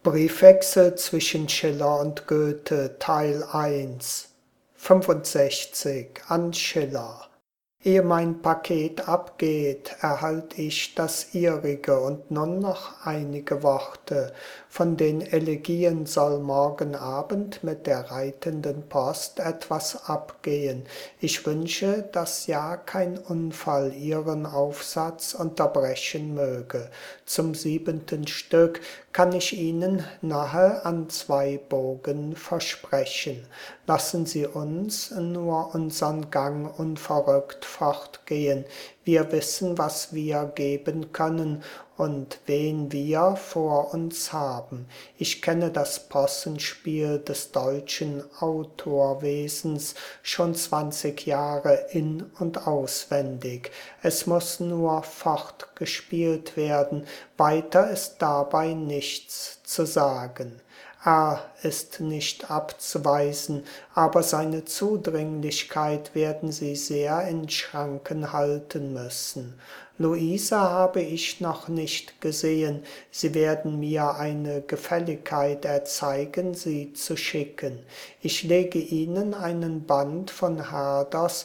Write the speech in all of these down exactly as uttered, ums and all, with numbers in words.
Briefwechsel zwischen Schiller und Goethe, Teil eins, fünfundsechzig an Schiller. Ehe mein Paket abgeht, erhalt ich das Ihrige und nun noch einige Worte. Von den Elegien soll morgen Abend mit der reitenden Post etwas abgehen. Ich wünsche, dass ja kein Unfall Ihren Aufsatz unterbrechen möge. Zum siebenten Stück kann ich Ihnen nahe an zwei Bogen versprechen. Lassen Sie uns nur unsern Gang unverrückt fortgehen. Wir wissen, was wir geben können und wen wir vor uns haben. Ich kenne das Possenspiel des deutschen Autorwesens schon zwanzig Jahre in- und auswendig. Es muss nur fortgespielt werden, weiter ist dabei nichts zu sagen. Er ist nicht abzuweisen, aber seine Zudringlichkeit werden Sie sehr in Schranken halten müssen. Luise habe ich noch nicht gesehen, Sie werden mir eine Gefälligkeit erzeigen, sie zu schicken. Ich lege Ihnen einen Band von Herders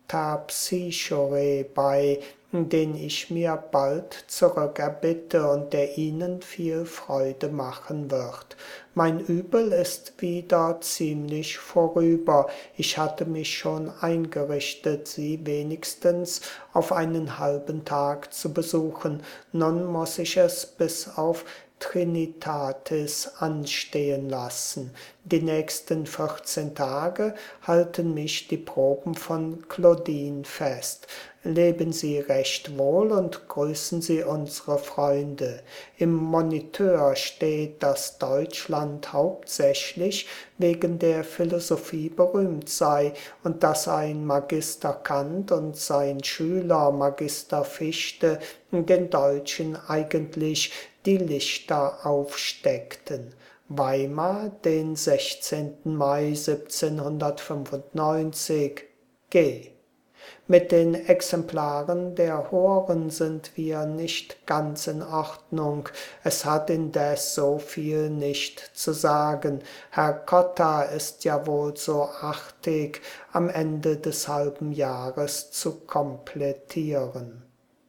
Terpsichore bei, den ich mir bald zurückerbitte und der Ihnen viel Freude machen wird. Mein Übel ist wieder ziemlich vorüber. Ich hatte mich schon eingerichtet, Sie wenigstens auf einen halben Tag zu besuchen. Nun muss ich es bis auf Trinitatis anstehen lassen. Die nächsten vierzehn Tage halten mich die Proben von Claudine fest. Leben Sie recht wohl und grüßen Sie unsere Freunde. Im Moniteur steht, dass Deutschland hauptsächlich wegen der Philosophie berühmt sei und dass ein Magister Kant und sein Schüler Magister Fichte den Deutschen eigentlich die Lichter aufsteckten. Weimar, den sechzehnten Mai siebzehnhundertfünfundneunzig, G. Mit den Exemplaren der Horen sind wir nicht ganz in Ordnung. Es hat indes so viel nicht zu sagen. Herr Cotta ist ja wohl so artig, am Ende des halben Jahres zu komplettieren.